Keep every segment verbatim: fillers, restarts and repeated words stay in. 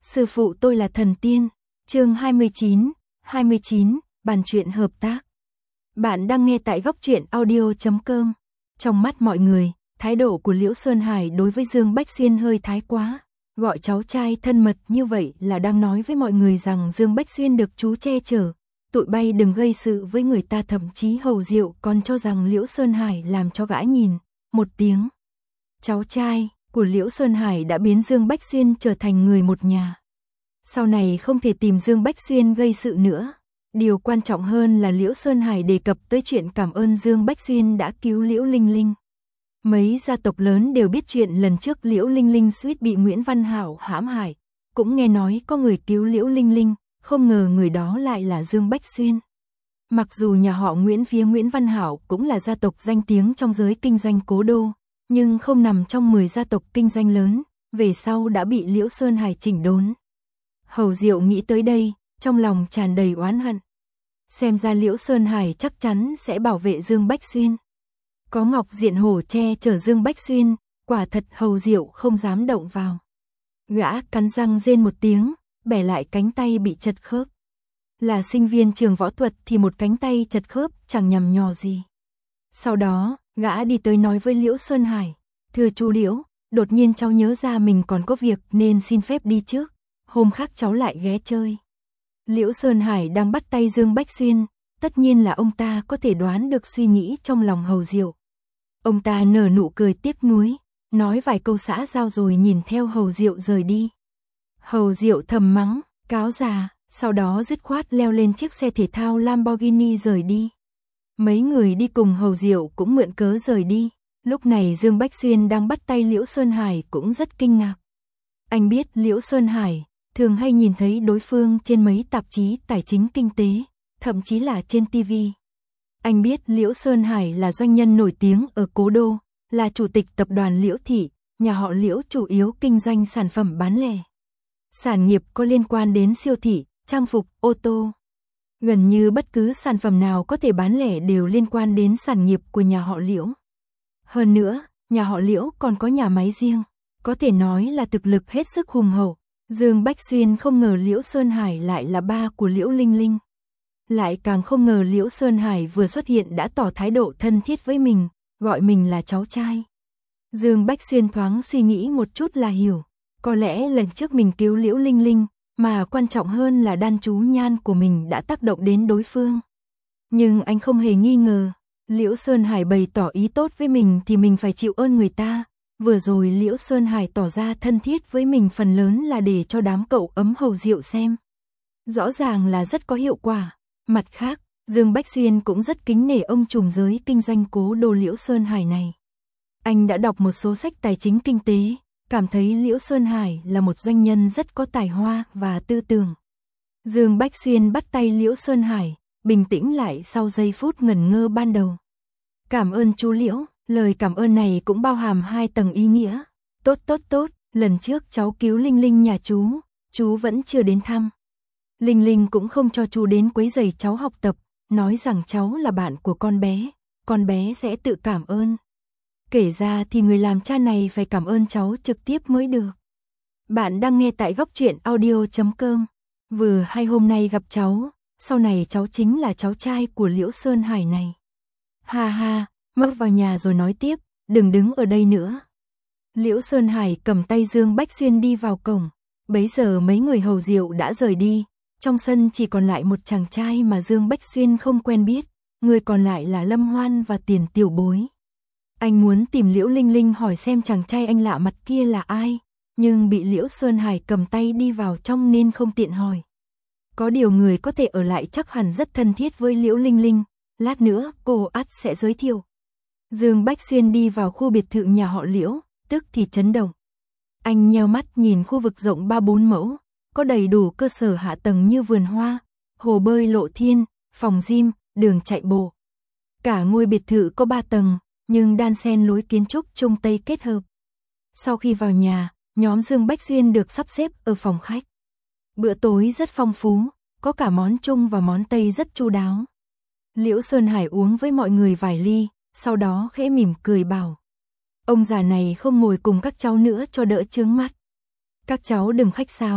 Sư phụ tôi là thần tiên. Chương hai mươi chín, hai mươi chín, bàn chuyện hợp tác. Bạn đang nghe tại góc truyện audio chấm com. Trong mắt mọi người, thái độ của Liễu Sơn Hải đối với Dương Bách Xuyên hơi thái quá. Gọi cháu trai thân mật như vậy là đang nói với mọi người rằng Dương Bách Xuyên được chú che chở. Tụi bay đừng gây sự với người ta, thậm chí Hầu Diệu còn cho rằng Liễu Sơn Hải làm cho gã nhìn. Một tiếng. Cháu trai của Liễu Sơn Hải đã biến Dương Bách Xuyên trở thành người một nhà. Sau này không thể tìm Dương Bách Xuyên gây sự nữa. Điều quan trọng hơn là Liễu Sơn Hải đề cập tới chuyện cảm ơn Dương Bách Xuyên đã cứu Liễu Linh Linh. Mấy gia tộc lớn đều biết chuyện lần trước Liễu Linh Linh suýt bị Nguyễn Văn Hảo hãm hại. Cũng nghe nói có người cứu Liễu Linh Linh, không ngờ người đó lại là Dương Bách Xuyên. Mặc dù nhà họ Nguyễn phía Nguyễn Văn Hảo cũng là gia tộc danh tiếng trong giới kinh doanh cố đô, nhưng không nằm trong mười gia tộc kinh doanh lớn, về sau đã bị Liễu Sơn Hải chỉnh đốn. Hầu Diệu nghĩ tới đây, trong lòng tràn đầy oán hận. Xem ra Liễu Sơn Hải chắc chắn sẽ bảo vệ Dương Bách Xuyên. Có Ngọc Diện Hổ che chở Dương Bách Xuyên, quả thật Hầu Diệu không dám động vào. Gã cắn răng rên một tiếng, bẻ lại cánh tay bị chật khớp. Là sinh viên trường võ thuật thì một cánh tay chật khớp chẳng nhằm nhò gì. Sau đó, gã đi tới nói với Liễu Sơn Hải, thưa chú Liễu, đột nhiên cháu nhớ ra mình còn có việc nên xin phép đi trước, hôm khác cháu lại ghé chơi. Liễu Sơn Hải đang bắt tay Dương Bách Xuyên, tất nhiên là ông ta có thể đoán được suy nghĩ trong lòng Hầu Diệu. Ông ta nở nụ cười tiếc nuối, nói vài câu xã giao rồi nhìn theo Hầu Diệu rời đi. Hầu Diệu thầm mắng, cáo già, sau đó dứt khoát leo lên chiếc xe thể thao Lamborghini rời đi. Mấy người đi cùng Hầu Diệu cũng mượn cớ rời đi. Lúc này Dương Bách Xuyên đang bắt tay Liễu Sơn Hải cũng rất kinh ngạc. Anh biết Liễu Sơn Hải thường hay nhìn thấy đối phương trên mấy tạp chí tài chính kinh tế, thậm chí là trên ti vi. Anh biết Liễu Sơn Hải là doanh nhân nổi tiếng ở cố đô, là chủ tịch tập đoàn Liễu Thị, nhà họ Liễu chủ yếu kinh doanh sản phẩm bán lẻ. Sản nghiệp có liên quan đến siêu thị, trang phục, ô tô. Gần như bất cứ sản phẩm nào có thể bán lẻ đều liên quan đến sản nghiệp của nhà họ Liễu. Hơn nữa, nhà họ Liễu còn có nhà máy riêng, có thể nói là thực lực hết sức hùng hậu. Dương Bách Xuyên không ngờ Liễu Sơn Hải lại là ba của Liễu Linh Linh. Lại càng không ngờ Liễu Sơn Hải vừa xuất hiện đã tỏ thái độ thân thiết với mình, gọi mình là cháu trai. Dương Bách Xuyên thoáng suy nghĩ một chút là hiểu, có lẽ lần trước mình cứu Liễu Linh Linh, mà quan trọng hơn là đan chú nhan của mình đã tác động đến đối phương. Nhưng anh không hề nghi ngờ, Liễu Sơn Hải bày tỏ ý tốt với mình thì mình phải chịu ơn người ta. Vừa rồi Liễu Sơn Hải tỏ ra thân thiết với mình phần lớn là để cho đám cậu ấm Hầu Diệu xem. Rõ ràng là rất có hiệu quả. Mặt khác, Dương Bách Xuyên cũng rất kính nể ông trùm giới kinh doanh cố đô Liễu Sơn Hải này. Anh đã đọc một số sách tài chính kinh tế, cảm thấy Liễu Sơn Hải là một doanh nhân rất có tài hoa và tư tưởng. Dương Bách Xuyên bắt tay Liễu Sơn Hải, bình tĩnh lại sau giây phút ngẩn ngơ ban đầu. Cảm ơn chú Liễu. Lời cảm ơn này cũng bao hàm hai tầng ý nghĩa. Tốt tốt tốt, lần trước cháu cứu Linh Linh nhà chú, chú vẫn chưa đến thăm. Linh Linh cũng không cho chú đến quấy rầy cháu học tập, nói rằng cháu là bạn của con bé, con bé sẽ tự cảm ơn. Kể ra thì người làm cha này phải cảm ơn cháu trực tiếp mới được. Bạn đang nghe tại góc truyện audio chấm com. Vừa hay hôm nay gặp cháu, sau này cháu chính là cháu trai của Liễu Sơn Hải này. Ha ha. Mắc vào nhà rồi nói tiếp, đừng đứng ở đây nữa. Liễu Sơn Hải cầm tay Dương Bách Xuyên đi vào cổng. Bấy giờ mấy người Hầu Diệu đã rời đi. Trong sân chỉ còn lại một chàng trai mà Dương Bách Xuyên không quen biết. Người còn lại là Lâm Hoan và Tiền Tiểu Bối. Anh muốn tìm Liễu Linh Linh hỏi xem chàng trai anh lạ mặt kia là ai. Nhưng bị Liễu Sơn Hải cầm tay đi vào trong nên không tiện hỏi. Có điều người có thể ở lại chắc hẳn rất thân thiết với Liễu Linh Linh. Lát nữa cô ắt sẽ giới thiệu. Dương Bách Xuyên đi vào khu biệt thự nhà họ Liễu, tức thì chấn động. Anh nheo mắt nhìn khu vực rộng ba bốn mẫu, có đầy đủ cơ sở hạ tầng như vườn hoa, hồ bơi lộ thiên, phòng gym, đường chạy bộ. Cả ngôi biệt thự có ba tầng, nhưng đan xen lối kiến trúc Trung Tây kết hợp. Sau khi vào nhà, nhóm Dương Bách Xuyên được sắp xếp ở phòng khách. Bữa tối rất phong phú, có cả món Trung và món Tây rất chu đáo. Liễu Sơn Hải uống với mọi người vài ly. Sau đó khẽ mỉm cười bảo, ông già này không ngồi cùng các cháu nữa cho đỡ chướng mắt. Các cháu đừng khách sáo,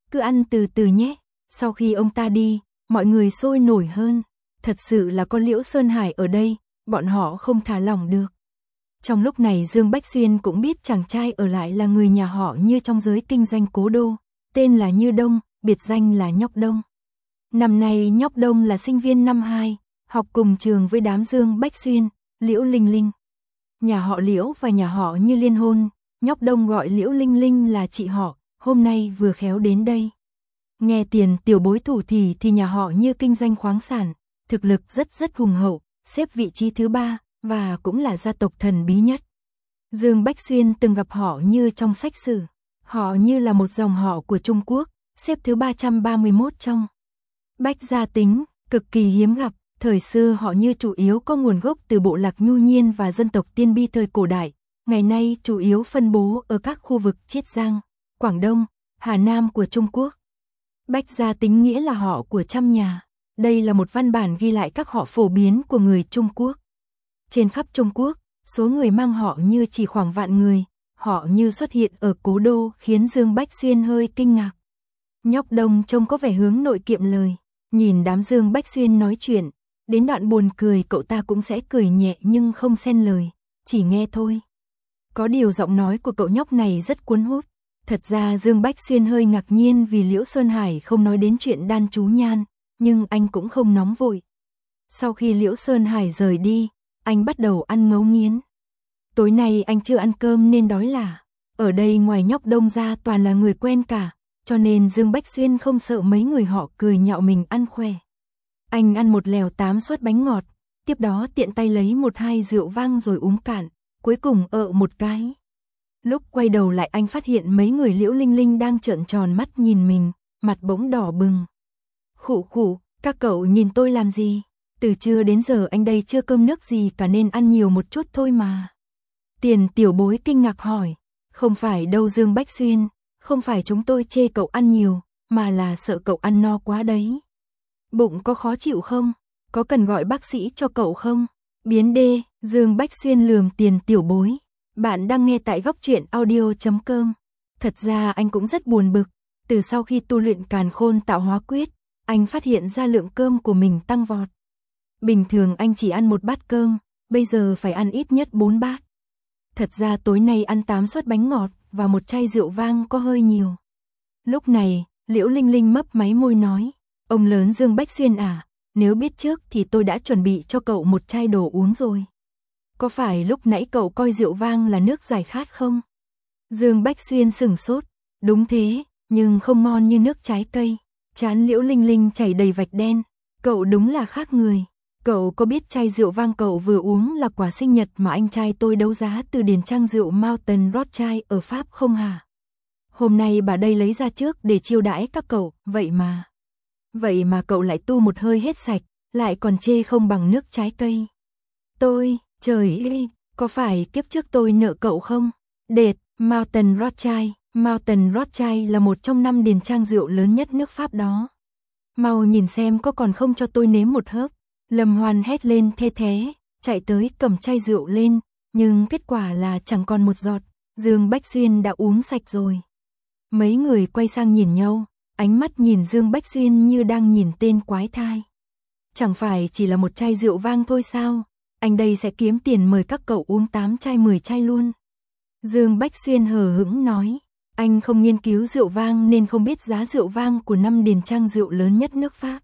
cứ ăn từ từ nhé. Sau khi ông ta đi, mọi người sôi nổi hơn. Thật sự là có Liễu Sơn Hải ở đây, bọn họ không thả lỏng được. Trong lúc này Dương Bách Xuyên cũng biết chàng trai ở lại là người nhà họ Như trong giới kinh doanh cố đô, tên là Như Đông, biệt danh là Nhóc Đông. Năm nay Nhóc Đông là sinh viên năm hai, học cùng trường với đám Dương Bách Xuyên, Liễu Linh Linh. Nhà họ Liễu và nhà họ Như liên hôn, Nhóc Đông gọi Liễu Linh Linh là chị họ, hôm nay vừa khéo đến đây. Nghe tiền tiểu bối thủ thì thì nhà họ Như kinh doanh khoáng sản, thực lực rất rất hùng hậu, xếp vị trí thứ ba, và cũng là gia tộc thần bí nhất. Dương Bách Xuyên từng gặp họ Như trong sách sử. Họ Như là một dòng họ của Trung Quốc, xếp thứ ba trăm ba mươi mốt trong Bách gia tính, cực kỳ hiếm gặp. Thời xưa họ Như chủ yếu có nguồn gốc từ bộ lạc Nhu Nhiên và dân tộc Tiên Bi thời cổ đại, ngày nay chủ yếu phân bố ở các khu vực Chiết Giang, Quảng Đông, Hà Nam của Trung Quốc. Bách gia tính nghĩa là họ của trăm nhà. Đây là một văn bản ghi lại các họ phổ biến của người Trung Quốc. Trên khắp Trung Quốc, số người mang họ Như chỉ khoảng vạn người, họ Như xuất hiện ở cố đô khiến Dương Bách Xuyên hơi kinh ngạc. Nhóc Đông trông có vẻ hướng nội kiệm lời, nhìn đám Dương Bách Xuyên nói chuyện, đến đoạn buồn cười cậu ta cũng sẽ cười nhẹ nhưng không xen lời, chỉ nghe thôi. Có điều giọng nói của cậu nhóc này rất cuốn hút. Thật ra Dương Bách Xuyên hơi ngạc nhiên vì Liễu Sơn Hải không nói đến chuyện đan chú nhan, nhưng anh cũng không nóng vội. Sau khi Liễu Sơn Hải rời đi, anh bắt đầu ăn ngấu nghiến. Tối nay anh chưa ăn cơm nên đói lả. Ở đây ngoài Nhóc Đông ra toàn là người quen cả, cho nên Dương Bách Xuyên không sợ mấy người họ cười nhạo mình ăn khoe. Anh ăn một lèo tám suất bánh ngọt, tiếp đó tiện tay lấy một hai rượu vang rồi uống cạn, cuối cùng ợ một cái. Lúc quay đầu lại anh phát hiện mấy người Liễu Linh Linh đang trợn tròn mắt nhìn mình, mặt bỗng đỏ bừng. Khụ khụ, các cậu nhìn tôi làm gì? Từ trưa đến giờ anh đây chưa cơm nước gì cả nên ăn nhiều một chút thôi mà. Tiền tiểu bối kinh ngạc hỏi. Không phải đâu Dương Bách Xuyên, không phải chúng tôi chê cậu ăn nhiều, mà là sợ cậu ăn no quá đấy. Bụng có khó chịu không? Có cần gọi bác sĩ cho cậu không? Biến đê, Dương Bách Xuyên lườm tiền tiểu bối. Bạn đang nghe tại góc truyện audio chấm com. Thật ra anh cũng rất buồn bực. Từ sau khi tu luyện Càn Khôn Tạo Hóa Quyết, anh phát hiện ra lượng cơm của mình tăng vọt. Bình thường anh chỉ ăn một bát cơm, bây giờ phải ăn ít nhất bốn bát. Thật ra tối nay ăn tám suất bánh ngọt và một chai rượu vang có hơi nhiều. Lúc này, Liễu Linh Linh mấp máy môi nói, ông lớn Dương Bách Xuyên à, nếu biết trước thì tôi đã chuẩn bị cho cậu một chai đồ uống rồi. Có phải lúc nãy cậu coi rượu vang là nước giải khát không? Dương Bách Xuyên sửng sốt, đúng thế, nhưng không ngon như nước trái cây. Trán Liễu Linh Linh chảy đầy vạch đen, cậu đúng là khác người. Cậu có biết chai rượu vang cậu vừa uống là quà sinh nhật mà anh trai tôi đấu giá từ điển trang rượu Mountain Rothschild ở Pháp không hả? Hôm nay bà đây lấy ra trước để chiêu đãi các cậu, vậy mà. Vậy mà cậu lại tu một hơi hết sạch, lại còn chê không bằng nước trái cây. Tôi, trời ơi, có phải kiếp trước tôi nợ cậu không? Đệt, Mountain Rothschild, Mountain Rothschild là một trong năm điển trang rượu lớn nhất nước Pháp đó. Mau nhìn xem có còn không cho tôi nếm một hớp. Lâm Hoan hét lên thê thế, chạy tới cầm chai rượu lên, nhưng kết quả là chẳng còn một giọt, Dương Bách Xuyên đã uống sạch rồi. Mấy người quay sang nhìn nhau, ánh mắt nhìn Dương Bách Xuyên như đang nhìn tên quái thai. Chẳng phải chỉ là một chai rượu vang thôi sao, anh đây sẽ kiếm tiền mời các cậu uống tám chai mười chai luôn. Dương Bách Xuyên hờ hững nói, anh không nghiên cứu rượu vang nên không biết giá rượu vang của năm điển trang rượu lớn nhất nước Pháp.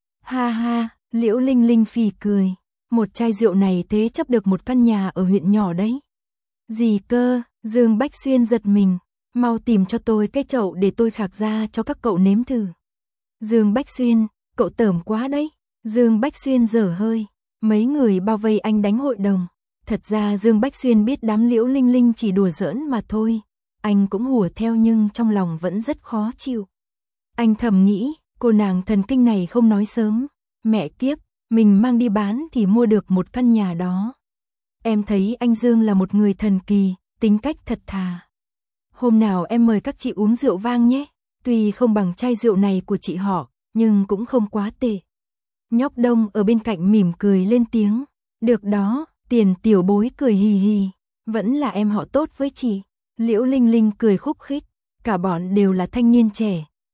Ha ha. Liễu Linh Linh phì cười, một chai rượu này thế chấp được một căn nhà ở huyện nhỏ đấy. Gì cơ? Dương Bách Xuyên giật mình, mau tìm cho tôi cái chậu để tôi khạc ra cho các cậu nếm thử. Dương Bách Xuyên, cậu tởm quá đấy. Dương Bách Xuyên dở hơi, mấy người bao vây anh đánh hội đồng. Thật ra Dương Bách Xuyên biết đám Liễu Linh Linh chỉ đùa giỡn mà thôi, anh cũng hùa theo nhưng trong lòng vẫn rất khó chịu. Anh thầm nghĩ, cô nàng thần kinh này không nói sớm. Mẹ kiếp, mình mang đi bán thì mua được một căn nhà đó. Em thấy anh Dương là một người thần kỳ, tính cách thật thà. Hôm nào em mời các chị uống rượu vang nhé, tuy không bằng chai rượu này của chị họ, nhưng cũng không quá tệ. Nhóc Đông ở bên cạnh mỉm cười lên tiếng. Được đó, tiền tiểu bối cười hì hì, vẫn là em họ tốt với chị. Liễu Linh Linh cười khúc khích, cả bọn đều là thanh niên trẻ,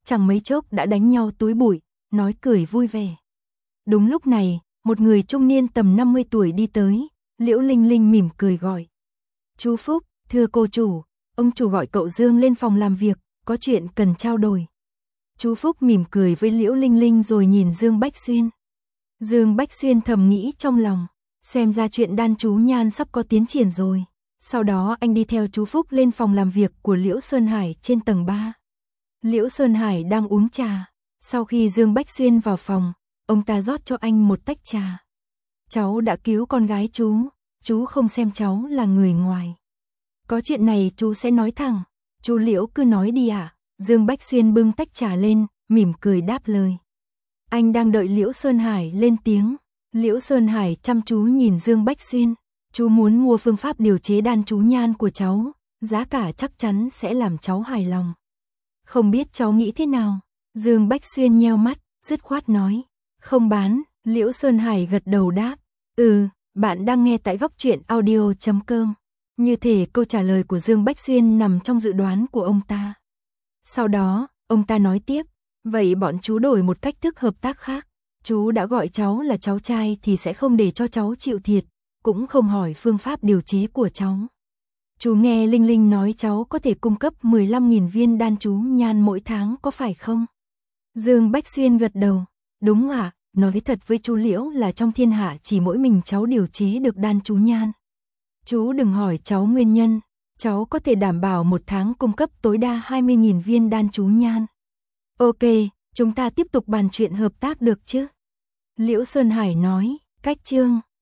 chẳng mấy chốc đã đánh nhau túi bụi, nói cười vui vẻ. Đúng lúc này, một người trung niên tầm năm mươi tuổi đi tới, Liễu Linh Linh mỉm cười gọi. Chú Phúc, thưa cô chủ, ông chủ gọi cậu Dương lên phòng làm việc, có chuyện cần trao đổi. Chú Phúc mỉm cười với Liễu Linh Linh rồi nhìn Dương Bách Xuyên. Dương Bách Xuyên thầm nghĩ trong lòng, xem ra chuyện đan chú nhan sắp có tiến triển rồi. Sau đó anh đi theo chú Phúc lên phòng làm việc của Liễu Sơn Hải trên tầng ba. Liễu Sơn Hải đang uống trà. Sau khi Dương Bách Xuyên vào phòng, ông ta rót cho anh một tách trà. Cháu đã cứu con gái chú, chú không xem cháu là người ngoài. Có chuyện này chú sẽ nói thẳng, chú Liễu cứ nói đi ạ. À? Dương Bách Xuyên bưng tách trà lên, mỉm cười đáp lời. Anh đang đợi Liễu Sơn Hải lên tiếng. Liễu Sơn Hải chăm chú nhìn Dương Bách Xuyên. Chú muốn mua phương pháp điều chế đan chú nhan của cháu, giá cả chắc chắn sẽ làm cháu hài lòng. Không biết cháu nghĩ thế nào? Dương Bách Xuyên nheo mắt, dứt khoát nói. Không bán, Liễu Sơn Hải gật đầu đáp. Ừ, bạn đang nghe tại góc truyện audio chấm com. Như thể câu trả lời của Dương Bách Xuyên nằm trong dự đoán của ông ta. Sau đó, ông ta nói tiếp. Vậy bọn chú đổi một cách thức hợp tác khác. Chú đã gọi cháu là cháu trai thì sẽ không để cho cháu chịu thiệt, cũng không hỏi phương pháp điều chế của cháu. Chú nghe Linh Linh nói cháu có thể cung cấp mười lăm nghìn viên đan chú nhan mỗi tháng có phải không? Dương Bách Xuyên gật đầu. Đúng ạ, à, nói thật với chú Liễu là trong thiên hạ chỉ mỗi mình cháu điều chế được đan chú nhan. Chú đừng hỏi cháu nguyên nhân, cháu có thể đảm bảo một tháng cung cấp tối đa hai mươi nghìn viên đan chú nhan. Ok, chúng ta tiếp tục bàn chuyện hợp tác được chứ? Liễu Sơn Hải nói, cách chương.